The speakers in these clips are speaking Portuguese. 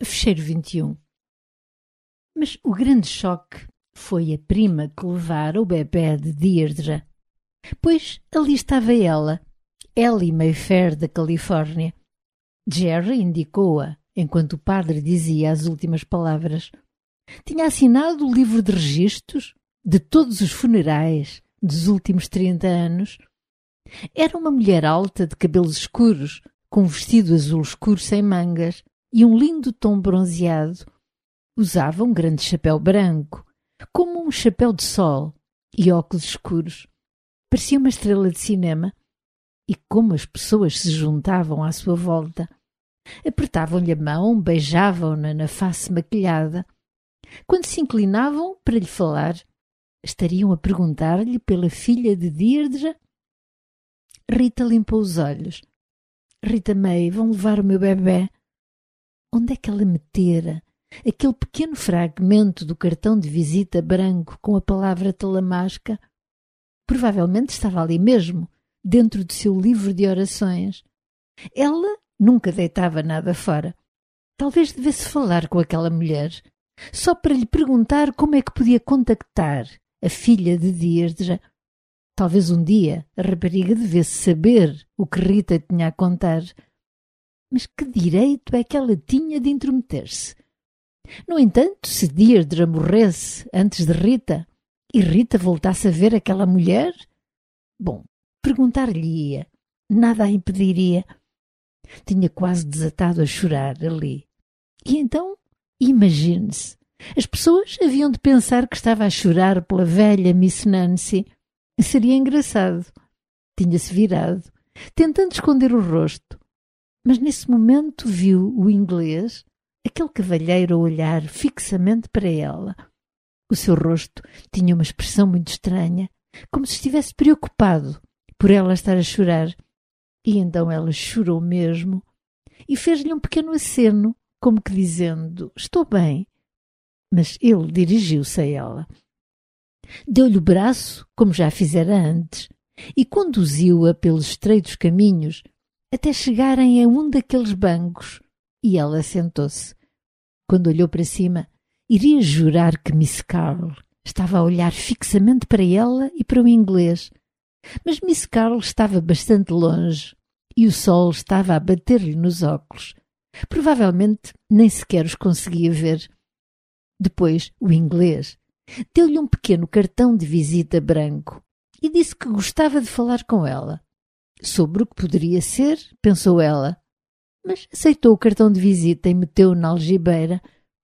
Fecheiro 21. Mas o grande choque foi a prima que levara o bebé de Deirdre. Pois ali estava ela, Ellie Mayfair da Califórnia. Jerry indicou-a, enquanto o padre dizia as últimas palavras. Tinha assinado o livro de registros de todos os funerais dos últimos 30 anos. Era uma mulher alta de cabelos escuros, com um vestido azul escuro sem mangas e um lindo tom bronzeado. Usava um grande chapéu branco, como um chapéu de sol, e óculos escuros. Parecia uma estrela de cinema. E como as pessoas se juntavam à sua volta. Apertavam-lhe a mão, beijavam-na na face maquilhada. Quando se inclinavam para lhe falar, estariam a perguntar-lhe pela filha de Deirdre? Rita limpou os olhos. Rita May, vão levar o meu bebé. Onde é que ela metera aquele pequeno fragmento do cartão de visita branco com a palavra Talamasca? Provavelmente estava ali mesmo, dentro do seu livro de orações. Ela nunca deitava nada fora. Talvez devesse falar com aquela mulher, só para lhe perguntar como é que podia contactar a filha de Deirdre. Talvez um dia a rapariga devesse saber o que Rita tinha a contar. Mas que direito é que ela tinha de intrometer-se? No entanto, se Deirdre morresse antes de Rita e Rita voltasse a ver aquela mulher, bom, perguntar-lhe-ia, nada a impediria. Tinha quase desatado a chorar ali. E então, imagine-se, as pessoas haviam de pensar que estava a chorar pela velha Miss Nancy. Seria engraçado. Tinha-se virado, tentando esconder o rosto. Mas nesse momento viu o inglês, aquele cavalheiro a olhar fixamente para ela. O seu rosto tinha uma expressão muito estranha, como se estivesse preocupado por ela estar a chorar. E então ela chorou mesmo e fez-lhe um pequeno aceno, como que dizendo, estou bem. Mas ele dirigiu-se a ela. Deu-lhe o braço, como já fizera antes, e conduziu-a pelos estreitos caminhos até chegarem a um daqueles bancos, e ela sentou-se. Quando olhou para cima, iria jurar que Miss Carl estava a olhar fixamente para ela e para o inglês. Mas Miss Carl estava bastante longe e o sol estava a bater-lhe nos óculos. Provavelmente nem sequer os conseguia ver. Depois, o inglês deu-lhe um pequeno cartão de visita branco e disse que gostava de falar com ela. Sobre o que poderia ser, pensou ela, mas aceitou o cartão de visita e meteu-o na algibeira.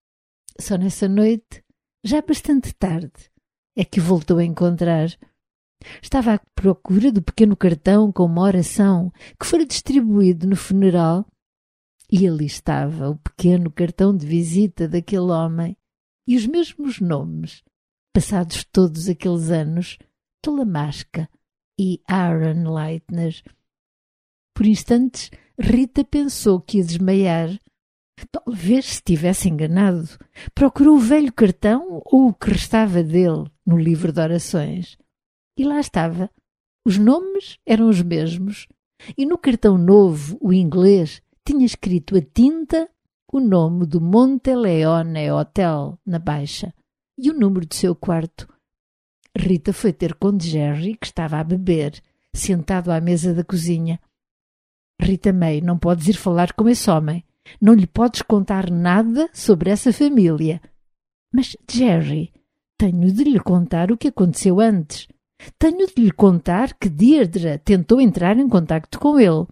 Só nessa noite, já bastante tarde, é que o voltou a encontrar. Estava à procura do pequeno cartão com uma oração que fora distribuído no funeral. E ali estava o pequeno cartão de visita daquele homem e os mesmos nomes, passados todos aqueles anos, Talamasca e Aaron Leitner. Por instantes, Rita pensou que ia desmaiar. Talvez se tivesse enganado. Procurou o velho cartão ou o que restava dele no livro de orações. E lá estava. Os nomes eram os mesmos. E no cartão novo, o inglês tinha escrito a tinta o nome do Monte Leone Hotel na baixa e o número do seu quarto. Rita foi ter com Jerry, que estava a beber, sentado à mesa da cozinha. Rita May, não podes ir falar com esse homem. Não lhe podes contar nada sobre essa família. Mas, Jerry, tenho de lhe contar o que aconteceu antes. Tenho de lhe contar que Deirdre tentou entrar em contacto com ele.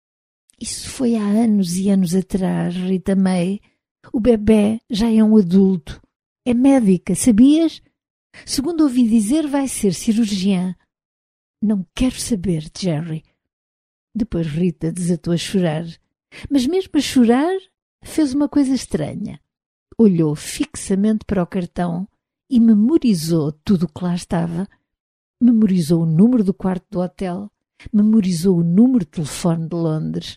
Isso foi há anos e anos atrás, Rita May. O bebé já é um adulto. É médica, sabias? Segundo ouvi dizer, vai ser cirurgiã. Não quero saber, Jerry. Depois Rita desatou a chorar. Mas mesmo a chorar, fez uma coisa estranha. Olhou fixamente para o cartão e memorizou tudo o que lá estava. Memorizou o número do quarto do hotel, memorizou o número de telefone de Londres.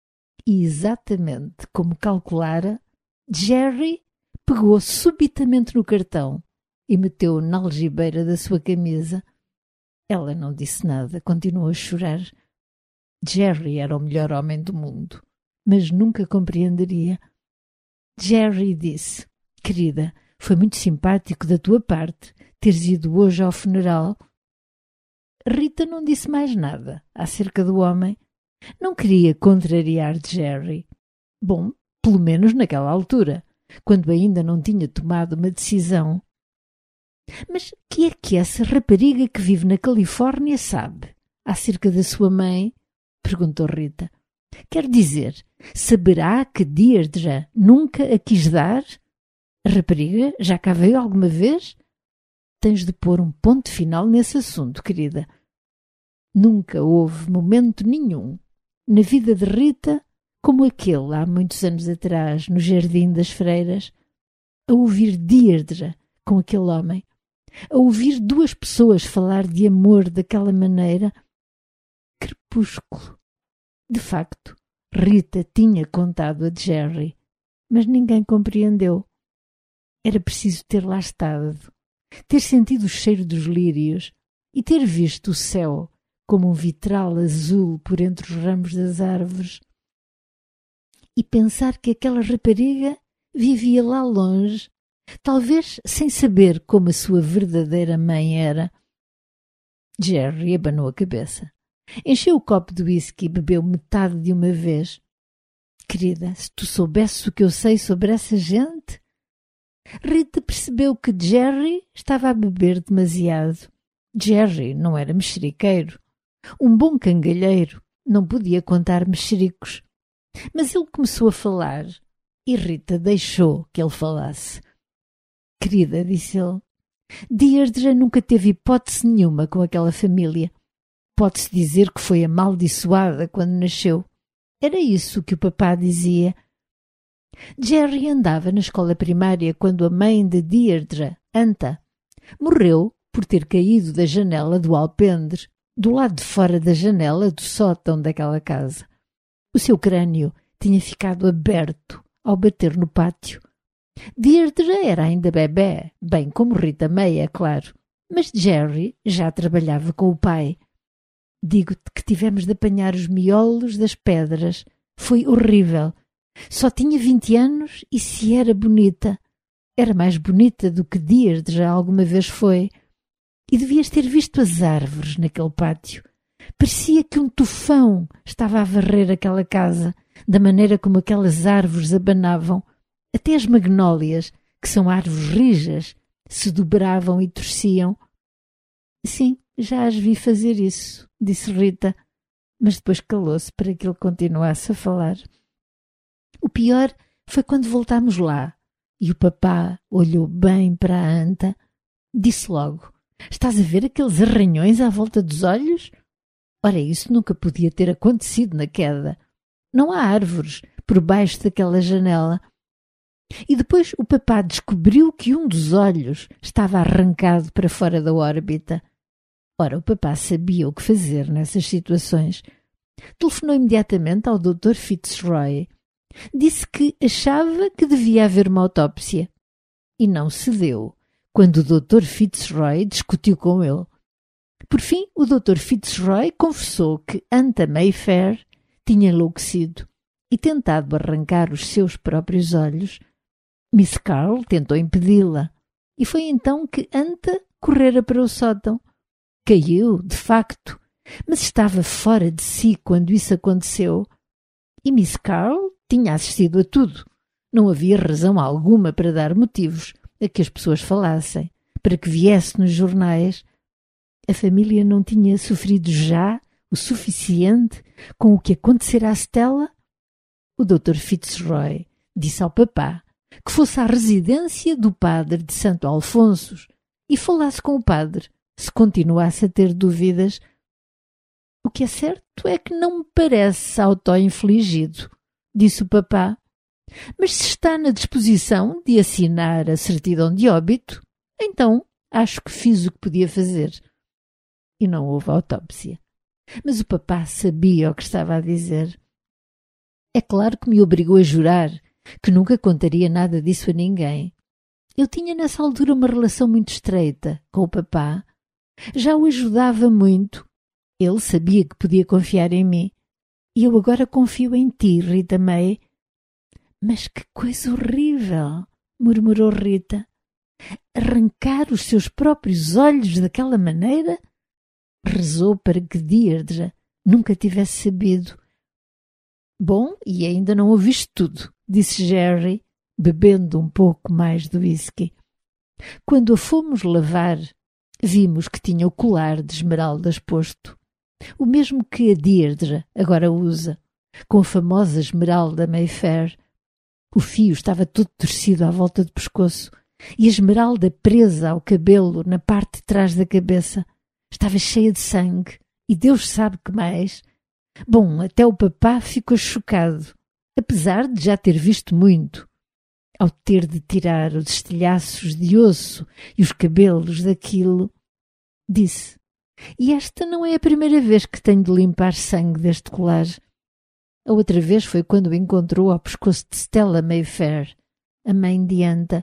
E exatamente como calculara, Jerry pegou subitamente no cartão e meteu-o na algibeira da sua camisa. Ela não disse nada, continuou a chorar. Jerry era o melhor homem do mundo, mas nunca compreenderia. Jerry disse: querida, foi muito simpático da tua parte teres ido hoje ao funeral. Rita não disse mais nada acerca do homem. Não queria contrariar Jerry. Bom, pelo menos naquela altura, quando ainda não tinha tomado uma decisão. Mas que é que essa rapariga que vive na Califórnia sabe acerca da sua mãe? Perguntou Rita. Quer dizer, saberá que Deirdre nunca a quis dar? A rapariga já cá veio alguma vez? Tens de pôr um ponto final nesse assunto, querida. Nunca houve momento nenhum na vida de Rita como aquele há muitos anos atrás, no Jardim das Freiras, a ouvir Deirdre com aquele homem, a ouvir duas pessoas falar de amor daquela maneira. Crepúsculo. De facto, Rita tinha contado a Jerry, mas ninguém compreendeu. Era preciso ter lá estado, ter sentido o cheiro dos lírios e ter visto o céu como um vitral azul por entre os ramos das árvores, e pensar que aquela rapariga vivia lá longe, talvez sem saber como a sua verdadeira mãe era. Jerry abanou a cabeça. Encheu o copo de whisky e bebeu metade de uma vez. Querida, se tu soubesses o que eu sei sobre essa gente... Rita percebeu que Jerry estava a beber demasiado. Jerry não era mexeriqueiro. Um bom cangalheiro não podia contar mexericos. Mas ele começou a falar e Rita deixou que ele falasse. Querida, disse ele, Deirdre nunca teve hipótese nenhuma com aquela família. Pode-se dizer que foi amaldiçoada quando nasceu. Era isso que o papá dizia. Jerry andava na escola primária quando a mãe de Deirdre, Anta, morreu por ter caído da janela do alpendre, do lado de fora da janela do sótão daquela casa. O seu crânio tinha ficado aberto ao bater no pátio. Deirdre era ainda bebé, bem como Rita May, é claro, mas Jerry já trabalhava com o pai. Digo-te que tivemos de apanhar os miolos das pedras. Foi horrível. Só tinha 20 anos e se era bonita. Era mais bonita do que Deirdre alguma vez foi. E devias ter visto as árvores naquele pátio. Parecia que um tufão estava a varrer aquela casa, da maneira como aquelas árvores abanavam. Até as magnólias, que são árvores rijas, se dobravam e torciam. Sim, já as vi fazer isso, disse Rita, mas depois calou-se para que ele continuasse a falar. O pior foi quando voltámos lá e o papá olhou bem para a Anta. Disse logo: estás a ver aqueles arranhões à volta dos olhos? Ora, isso nunca podia ter acontecido na queda. Não há árvores por baixo daquela janela. E depois o papá descobriu que um dos olhos estava arrancado para fora da órbita. Ora, o papá sabia o que fazer nessas situações. Telefonou imediatamente ao Dr. Fitzroy. Disse que achava que devia haver uma autópsia. E não cedeu quando o Dr. Fitzroy discutiu com ele. Por fim, o Dr. Fitzroy confessou que Anta Mayfair tinha enlouquecido e tentado arrancar os seus próprios olhos. Miss Carl tentou impedi-la e foi então que Anta correra para o sótão. Caiu, de facto, mas estava fora de si quando isso aconteceu. E Miss Carl tinha assistido a tudo. Não havia razão alguma para dar motivos a que as pessoas falassem, para que viesse nos jornais. A família não tinha sofrido já o suficiente com o que acontecera à Stella? O Dr. Fitzroy disse ao papá que fosse à residência do padre de Santo Alfonso e falasse com o padre, se continuasse a ter dúvidas. O que é certo é que não me parece auto-infligido, disse o papá. Mas se está na disposição de assinar a certidão de óbito, então acho que fiz o que podia fazer. E não houve autópsia. Mas o papá sabia o que estava a dizer. É claro que me obrigou a jurar que nunca contaria nada disso a ninguém. Eu tinha nessa altura uma relação muito estreita com o papá. Já o ajudava muito. Ele sabia que podia confiar em mim. E eu agora confio em ti, Rita May. Mas que coisa horrível! Murmurou Rita. Arrancar os seus próprios olhos daquela maneira? Rezou para que Deirdre nunca tivesse sabido. Bom, e ainda não ouviste tudo, disse Jerry, bebendo um pouco mais do whisky. Quando a fomos lavar, vimos que tinha o colar de esmeraldas posto, o mesmo que a Deirdre agora usa, com a famosa esmeralda Mayfair. O fio estava todo torcido à volta do pescoço e a esmeralda presa ao cabelo na parte de trás da cabeça. Estava cheia de sangue e Deus sabe que mais. Bom, até o papá ficou chocado, apesar de já ter visto muito. Ao ter de tirar os estilhaços de osso e os cabelos daquilo, disse: E esta não é a primeira vez que tenho de limpar sangue deste colar. A outra vez foi quando o encontrou ao pescoço de Stella Mayfair, a mãe de Anta.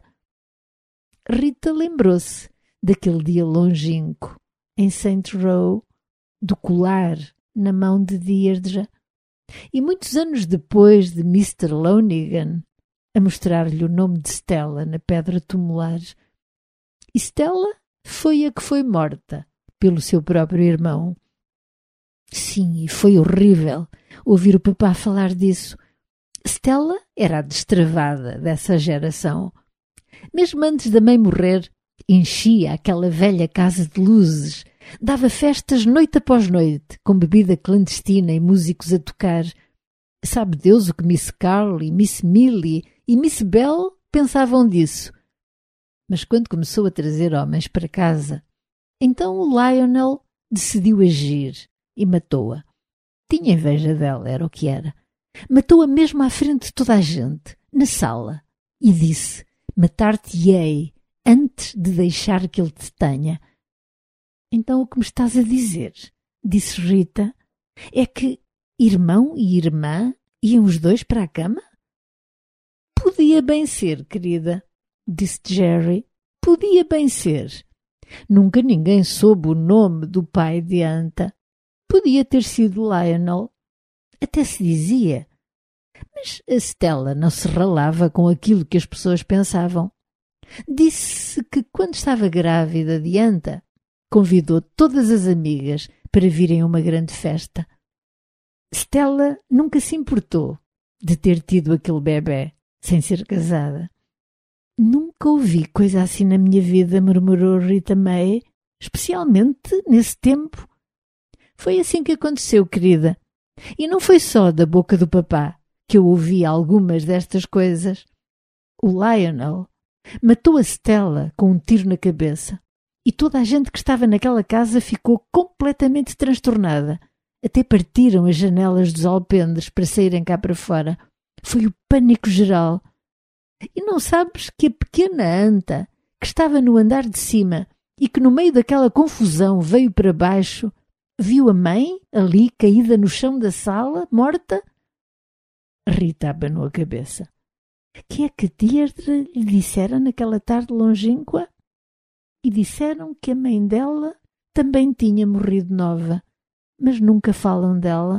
Rita lembrou-se daquele dia longínquo, em Saint Row, do colar na mão de Deirdre, e muitos anos depois de Mr. Lonigan a mostrar-lhe o nome de Stella na pedra tumular. E Stella foi a que foi morta pelo seu próprio irmão. Sim, e foi horrível ouvir o papá falar disso. Stella era a destravada dessa geração. Mesmo antes da mãe morrer, enchia aquela velha casa de luzes, dava festas noite após noite, com bebida clandestina e músicos a tocar. Sabe Deus o que Miss Carly, Miss Millie e Miss Bell pensavam disso. Mas quando começou a trazer homens para casa, então o Lionel decidiu agir e matou-a. Tinha inveja dela, era o que era. Matou-a mesmo à frente de toda a gente, na sala, e disse: Matar-te-ei antes de deixar que ele te tenha. Então o que me estás a dizer, disse Rita, é que irmão e irmã iam os dois para a cama? Podia bem ser, querida, disse Jerry. Podia bem ser. Nunca ninguém soube o nome do pai de Anta. Podia ter sido Lionel. Até se dizia. Mas a Stella não se ralava com aquilo que as pessoas pensavam. Disse que quando estava grávida de Anta, convidou todas as amigas para virem a uma grande festa. Stella nunca se importou de ter tido aquele bebé sem ser casada. Nunca ouvi coisa assim na minha vida, murmurou Rita May, especialmente nesse tempo. Foi assim que aconteceu, querida. E não foi só da boca do papá que eu ouvi algumas destas coisas. O Lionel matou a Stella com um tiro na cabeça e toda a gente que estava naquela casa ficou completamente transtornada. Até partiram as janelas dos alpendes para saírem cá para fora. Foi o pânico geral. E não sabes que a pequena Anta, que estava no andar de cima e que no meio daquela confusão veio para baixo, viu a mãe ali caída no chão da sala, morta? Rita abanou a cabeça. Que é que Deirdre lhe dissera naquela tarde longínqua? E disseram que a mãe dela também tinha morrido nova, mas nunca falam dela.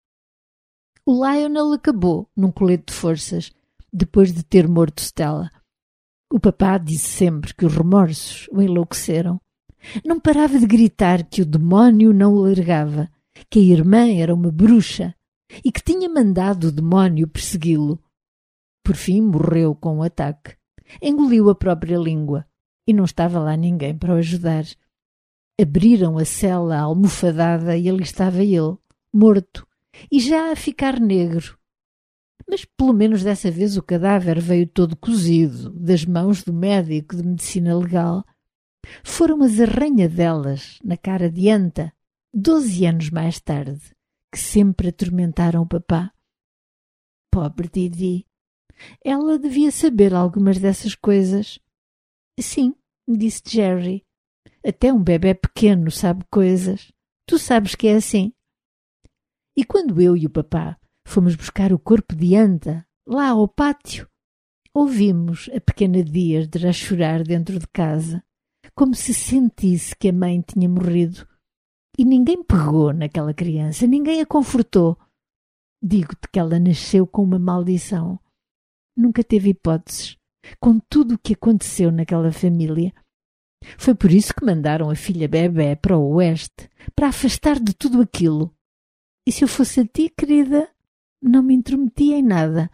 O Lionel acabou num colete de forças, depois de ter morto Stella. O papá disse sempre que os remorsos o enlouqueceram. Não parava de gritar que o demónio não o largava, que a irmã era uma bruxa e que tinha mandado o demónio persegui-lo. Por fim morreu com um ataque. Engoliu a própria língua e não estava lá ninguém para o ajudar. Abriram a cela almofadada e ali estava ele, morto, e já a ficar negro. Mas pelo menos dessa vez o cadáver veio todo cozido, das mãos do médico de medicina legal. Foram as arranhadelas na cara de Anta, 12 anos mais tarde, que sempre atormentaram o papá. Pobre Didi. Ela devia saber algumas dessas coisas. Sim, disse Jerry. Até um bebé pequeno sabe coisas. Tu sabes que é assim. E quando eu e o papá fomos buscar o corpo de Anta, lá ao pátio, ouvimos a pequena Deirdre a chorar dentro de casa, como se sentisse que a mãe tinha morrido. E ninguém pegou naquela criança, ninguém a confortou. Digo-te que ela nasceu com uma maldição. nunca teve hipóteses, com tudo o que aconteceu naquela família. Foi por isso que mandaram a filha Bebé para o oeste, para afastar de tudo aquilo. E se eu fosse a ti, querida, não me intrometia em nada.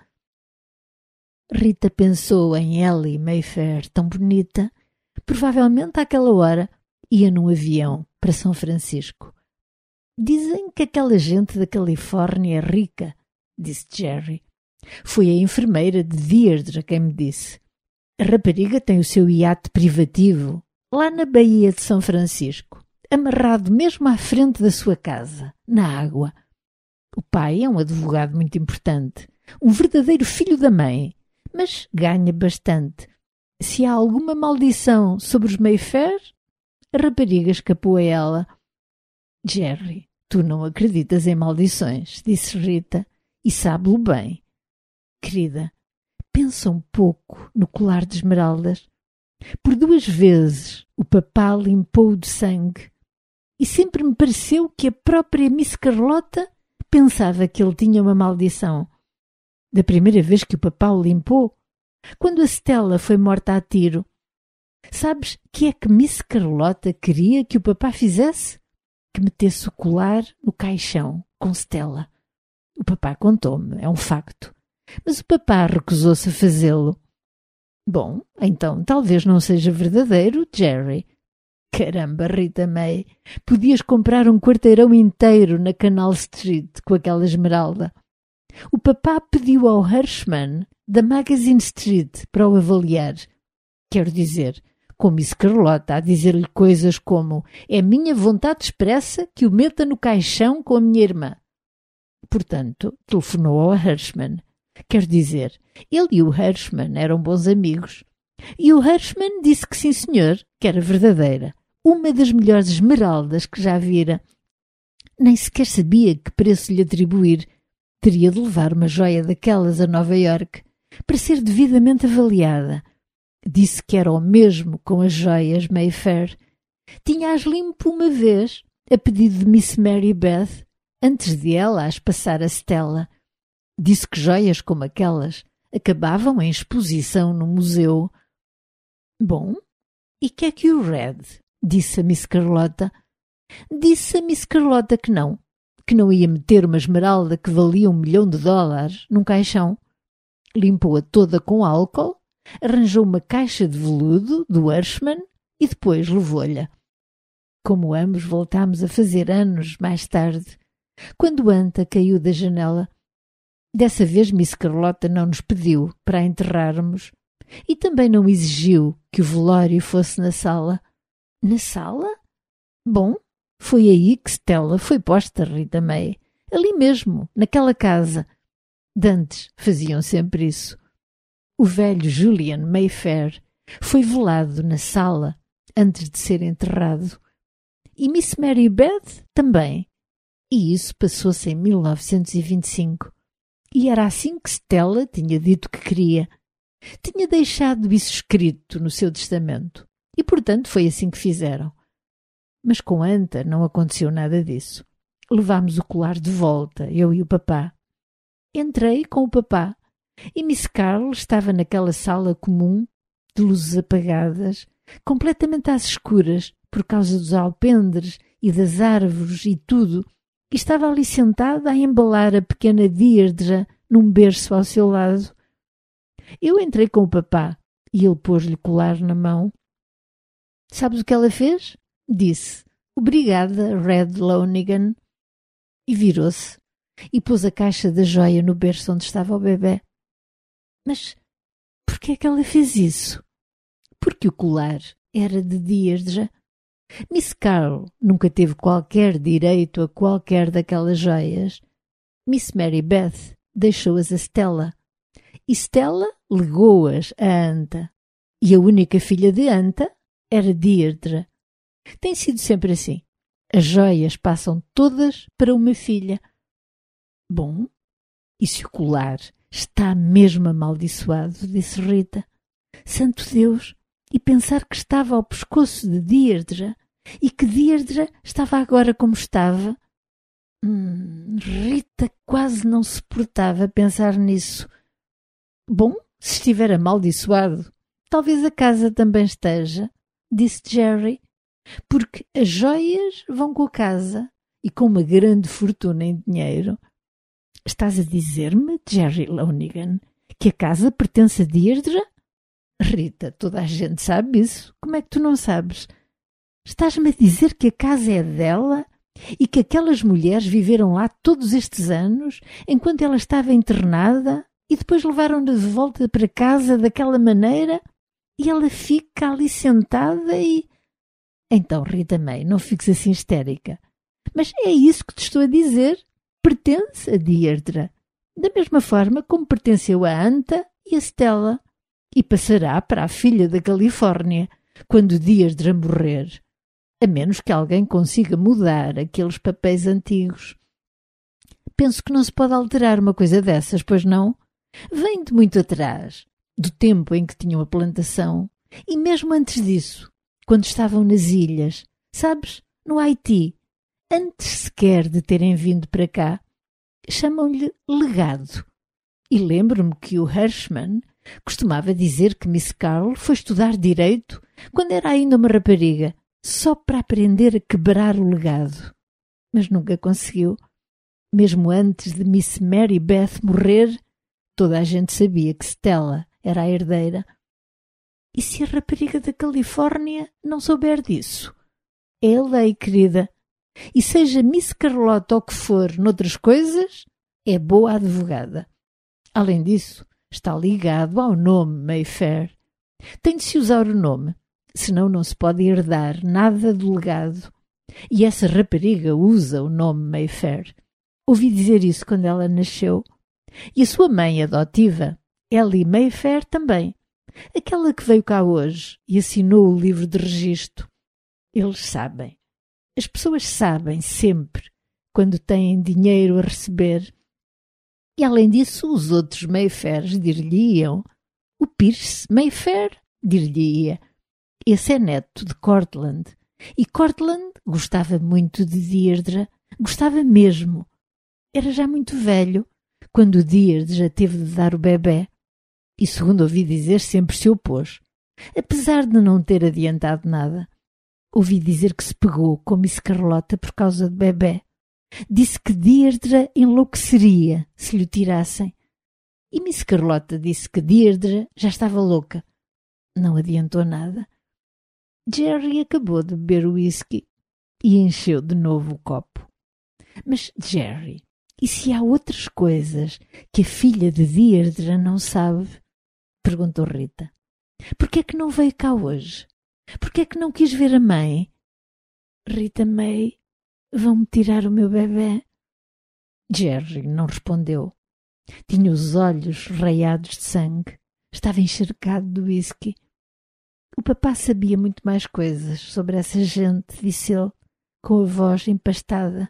Rita pensou em Ellie Mayfair, tão bonita. Provavelmente àquela hora ia num avião para São Francisco. Dizem que aquela gente da Califórnia é rica, disse Jerry. Foi a enfermeira de Deirdre quem me disse. A rapariga tem o seu iate privativo lá na Baía de São Francisco, amarrado mesmo à frente da sua casa, na água. O pai é um advogado muito importante, um verdadeiro filho da mãe, mas ganha bastante. Se há alguma maldição sobre os Mayfair, a rapariga escapou a ela. Jerry, tu não acreditas em maldições, disse Rita, e sabe-lo bem. Querida, pensa um pouco no colar de esmeraldas. Por 2 vezes o papá limpou-o de sangue e sempre me pareceu que a própria Miss Carlota pensava que ele tinha uma maldição. Da primeira vez que o papá o limpou, quando a Stella foi morta a tiro. Sabes que é que Miss Carlota queria que o papá fizesse? Que metesse o colar no caixão com Stella. O papá contou-me, é um facto. Mas o papá recusou-se a fazê-lo. Bom, então talvez não seja verdadeiro, Jerry. Caramba, Rita May, podias comprar um quarteirão inteiro na Canal Street com aquela esmeralda. O papá pediu ao Hirschman da Magazine Street para o avaliar. Quero dizer, com Miss Carlota a dizer-lhe coisas como é minha vontade expressa que o meta no caixão com a minha irmã. Portanto, telefonou ao Hirschman. Quer dizer, ele e o Hirschman eram bons amigos. E o Hirschman disse que sim, senhor, que era verdadeira. Uma das melhores esmeraldas que já vira. Nem sequer sabia que preço lhe atribuir. Teria de levar uma joia daquelas a Nova Iorque para ser devidamente avaliada. Disse que era o mesmo com as joias Mayfair. Tinha-as limpo uma vez, a pedido de Miss Mary Beth, antes de ela as passar a Stella. Disse que joias como aquelas acabavam em exposição no museu. Bom, e que é que o Red? Disse a Miss Carlota. Disse a Miss Carlota que não ia meter uma esmeralda que valia $1 milhão num caixão. Limpou-a toda com álcool, arranjou uma caixa de veludo do Hirschman e depois levou-lhe. Como ambos voltámos a fazer anos mais tarde, quando Anta caiu da janela. Dessa vez Miss Carlota não nos pediu para a enterrarmos e também não exigiu que o velório fosse na sala. Na sala? Bom, foi aí que Stella foi posta, Rita May. Ali mesmo, naquela casa. Dantes faziam sempre isso. O velho Julian Mayfair foi velado na sala antes de ser enterrado. E Miss Mary Beth também. E isso passou-se em 1925. E era assim que Stella tinha dito que queria. Tinha deixado isso escrito no seu testamento. E, portanto, foi assim que fizeram. Mas com Anta não aconteceu nada disso. Levámos o colar de volta, eu e o papá. Entrei com o papá e Miss Carl estava naquela sala comum, de luzes apagadas, completamente às escuras, por causa dos alpendres e das árvores e tudo, e estava ali sentada a embalar a pequena Deirdre num berço ao seu lado. Eu entrei com o papá e ele pôs-lhe o colar na mão. Sabes o que ela fez? Disse, obrigada, Red Lonigan. E virou-se e pôs a caixa da joia no berço onde estava o bebê. Mas por que é que ela fez isso? Porque o colar era de Deirdre. Miss Carl nunca teve qualquer direito a qualquer daquelas joias. Miss Mary Beth deixou-as a Stella. E Stella legou-as a Anta. E a única filha de Anta era Deirdre. Tem sido sempre assim. As joias passam todas para uma filha. Bom, e se o colar está mesmo amaldiçoado, disse Rita. Santo Deus! E pensar que estava ao pescoço de Deirdre e que Deirdre estava agora como estava. Rita quase não suportava pensar nisso. Bom, Se estiver amaldiçoado, talvez a casa também esteja, disse Jerry, porque as joias vão com a casa e com uma grande fortuna em dinheiro. Estás a dizer-me, Jerry Lonigan, que a casa pertence a Deirdre? Rita, toda a gente sabe isso. Como é que tu não sabes? Estás-me a dizer que a casa é dela e que aquelas mulheres viveram lá todos estes anos enquanto ela estava internada e depois levaram-na de volta para casa daquela maneira e ela fica ali sentada e... Então, Rita May, não fiques assim histérica. Mas é isso que te estou a dizer. Pertence a Deirdre. Da mesma forma como pertenceu a Anta e a Stella. E passará para a filha da Califórnia quando Deirdre morrer. A menos que alguém consiga mudar aqueles papéis antigos. Penso que não se pode alterar uma coisa dessas, pois não? Vem de muito atrás, do tempo em que tinham a plantação, e mesmo antes disso, quando estavam nas ilhas, sabes, no Haiti, antes sequer de terem vindo para cá, chamam-lhe legado. E lembro-me que o Hirschman costumava dizer que Miss Carl foi estudar direito quando era ainda uma rapariga, só para aprender a quebrar o legado. Mas nunca conseguiu. Mesmo antes de Miss Mary Beth morrer, toda a gente sabia que Stella era a herdeira. E se a rapariga da Califórnia não souber disso? É a lei, querida. E seja Miss Carlota ou que for noutras coisas, é boa advogada. Além disso, está ligado ao nome Mayfair. Tem de se usar o nome, senão não se pode herdar nada do legado. E essa rapariga usa o nome Mayfair. Ouvi dizer isso quando ela nasceu. E a sua mãe adotiva, Ellie Mayfair, também. Aquela que veio cá hoje e assinou o livro de registro. Eles sabem. As pessoas sabem sempre quando têm dinheiro a receber. E além disso, os outros Mayfairs dir-lhe-iam. O Pierce Mayfair dir-lhe-ia. Esse é neto de Cortland. E Cortland gostava muito de Deirdre. Gostava mesmo. Era já muito velho quando Deirdre já teve de dar o bebé. E, segundo ouvi dizer, sempre se opôs. Apesar de não ter adiantado nada. Ouvi dizer que se pegou com Miss Carlota por causa do bebé. Disse que Deirdre enlouqueceria se lhe tirassem. E Miss Carlota disse que Deirdre já estava louca. Não adiantou nada. Jerry acabou de beber o whisky e encheu de novo o copo. Mas, Jerry, e se há outras coisas que a filha de Deirdre não sabe? Perguntou Rita. Por que é que não veio cá hoje? Por que é que não quis ver a mãe? Rita May, vão-me tirar o meu bebé? Jerry não respondeu. Tinha os olhos raiados de sangue. Estava encharcado de whisky. O papá sabia muito mais coisas sobre essa gente, disse ele, com a voz empastada.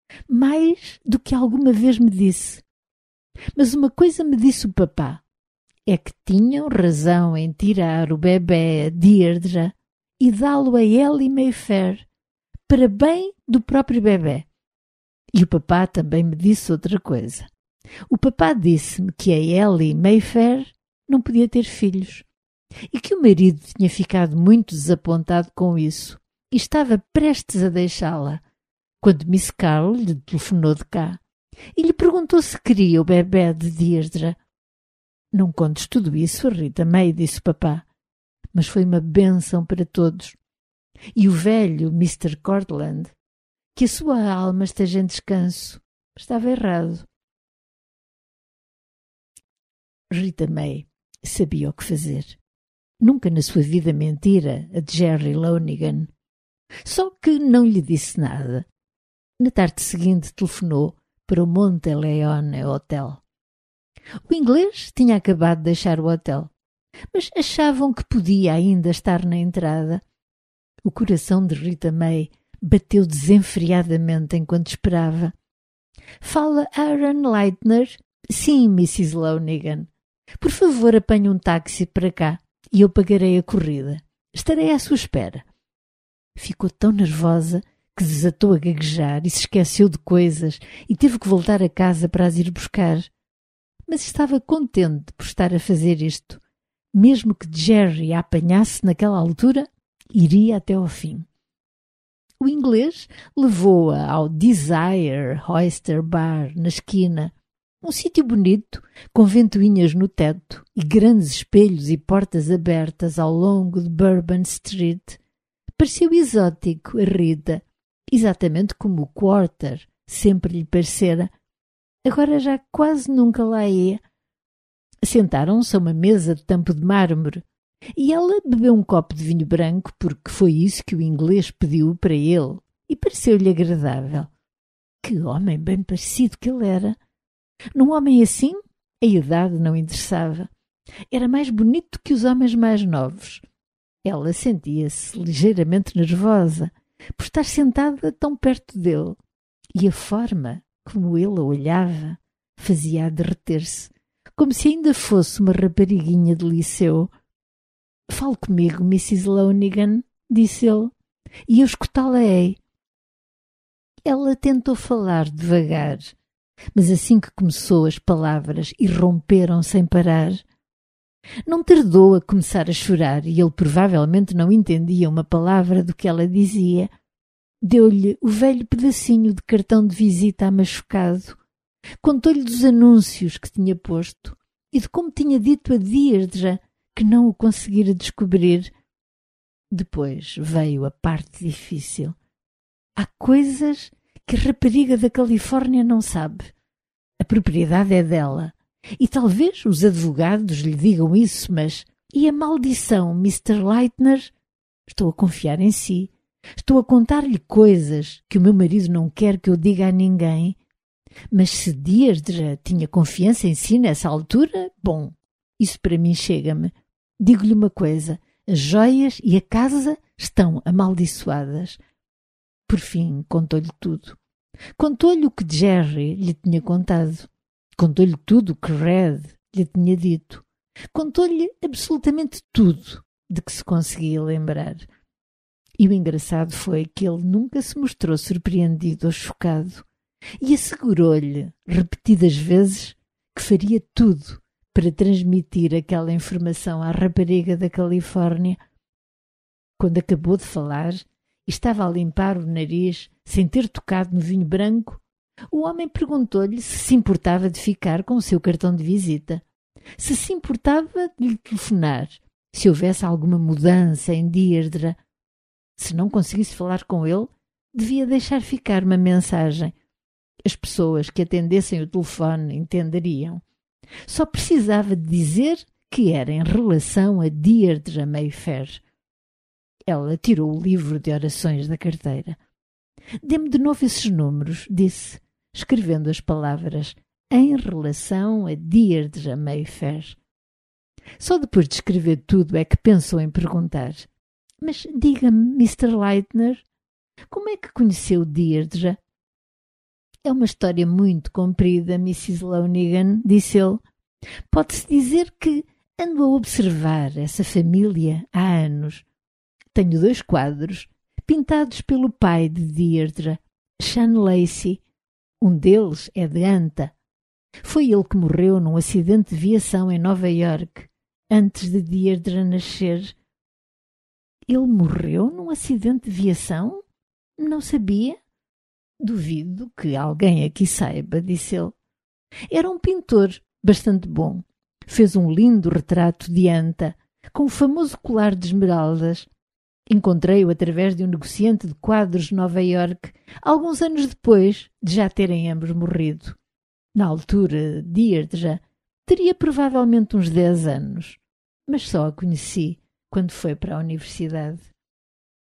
Mais do que alguma vez me disse. Mas uma coisa me disse o papá. É que tinham razão em tirar o bebé a Deirdre e dá-lo a Ellie Mayfair, para bem do próprio bebé. E o papá também me disse outra coisa. O papá disse-me que a Ellie Mayfair não podia ter filhos e que o marido tinha ficado muito desapontado com isso e estava prestes a deixá-la, quando Miss Carl lhe telefonou de cá e lhe perguntou se queria o bebé de Deirdre. Não contes tudo isso, Rita May, disse o papá, mas foi uma bênção para todos. E o velho Mr. Cortland, que a sua alma esteja em descanso, estava errado. Rita May sabia o que fazer. Nunca na sua vida mentira a Jerry Lonigan. Só que não lhe disse nada. Na tarde seguinte telefonou para o Monte Leone Hotel. O inglês tinha acabado de deixar o hotel, mas achavam que podia ainda estar na entrada. O coração de Rita May bateu desenfreadamente enquanto esperava. Fala Aaron Leitner? Sim, Mrs. Lonigan. Por favor, apanhe um táxi para cá e eu pagarei a corrida. Estarei à sua espera. Ficou tão nervosa que desatou a gaguejar e se esqueceu de coisas e teve que voltar a casa para as ir buscar. mas estava contente por estar a fazer isto. Mesmo que Jerry a apanhasse naquela altura, iria até ao fim. O inglês levou-a ao Desire Oyster Bar, na esquina, um sítio bonito, com ventoinhas no teto e grandes espelhos e portas abertas ao longo de Bourbon Street. Pareceu exótico a Rita, exatamente como o Quarter sempre lhe parecera. Agora já quase nunca lá ia. Sentaram-se a uma mesa de tampo de mármore e ela bebeu um copo de vinho branco porque foi isso que o inglês pediu para ele e pareceu-lhe agradável. Que homem bem parecido que ele era! Num homem assim, a idade não interessava. Era mais bonito que os homens mais novos. Ela sentia-se ligeiramente nervosa por estar sentada tão perto dele e a forma como ele a olhava fazia-a derreter-se, como se ainda fosse uma rapariguinha de liceu. «Fale comigo, Mrs. Lonigan», disse ele, «e eu escutá-la-ei». Ela tentou falar devagar, mas assim que começou as palavras irromperam sem parar. Não tardou a começar a chorar e ele provavelmente não entendia uma palavra do que ela dizia. Deu-lhe o velho pedacinho de cartão de visita amachucado. Contou-lhe dos anúncios que tinha posto e de como tinha dito a Deirdre que não o conseguira descobrir. Depois veio a parte difícil. Há coisas que a rapariga da Califórnia não sabe. A propriedade é dela. E talvez os advogados lhe digam isso, mas... E a maldição, Mr. Leitner? Estou a confiar em si. Estou a contar-lhe coisas que o meu marido não quer que eu diga a ninguém. Mas se Deirdre tinha confiança em si nessa altura, bom, isso para mim chega-me. Digo-lhe uma coisa, as joias e a casa estão amaldiçoadas. Por fim, contou-lhe tudo. Contou-lhe o que Jerry lhe tinha contado. Contou-lhe tudo o que Red lhe tinha dito. Contou-lhe absolutamente tudo de que se conseguia lembrar. E o engraçado foi que ele nunca se mostrou surpreendido ou chocado e assegurou-lhe, repetidas vezes, que faria tudo para transmitir aquela informação à rapariga da Califórnia. Quando acabou de falar e estava a limpar o nariz sem ter tocado no vinho branco, o homem perguntou-lhe se importava de ficar com o seu cartão de visita, se importava de lhe telefonar, se houvesse alguma mudança em Deirdre. Se não conseguisse falar com ele, devia deixar ficar uma mensagem. As pessoas que atendessem o telefone entenderiam. Só precisava de dizer que era em relação a Deirdre Mayfair. Ela tirou o livro de orações da carteira. «Dê-me de novo esses números», disse, escrevendo as palavras «em relação a Deirdre Mayfair». Só depois de escrever tudo é que pensou em perguntar: «Mas diga-me, Mr. Leitner, como é que conheceu Deirdre?» «É uma história muito comprida, Mrs. Lonigan», disse ele. «Pode-se dizer que ando a observar essa família há anos. Tenho 2 quadros, pintados pelo pai de Deirdre, Sean Lacey. Um deles é de Anta. Foi ele que morreu num acidente de viação em Nova York, antes de Deirdre nascer». «Ele morreu num acidente de viação? Não sabia?» «Duvido que alguém aqui saiba», disse ele. «Era um pintor bastante bom. Fez um lindo retrato de Anta, com o famoso colar de esmeraldas. Encontrei-o através de um negociante de quadros de Nova York, alguns anos depois de já terem ambos morrido. Na altura, Deirdre teria provavelmente uns 10 anos, mas só a conheci quando foi para a universidade.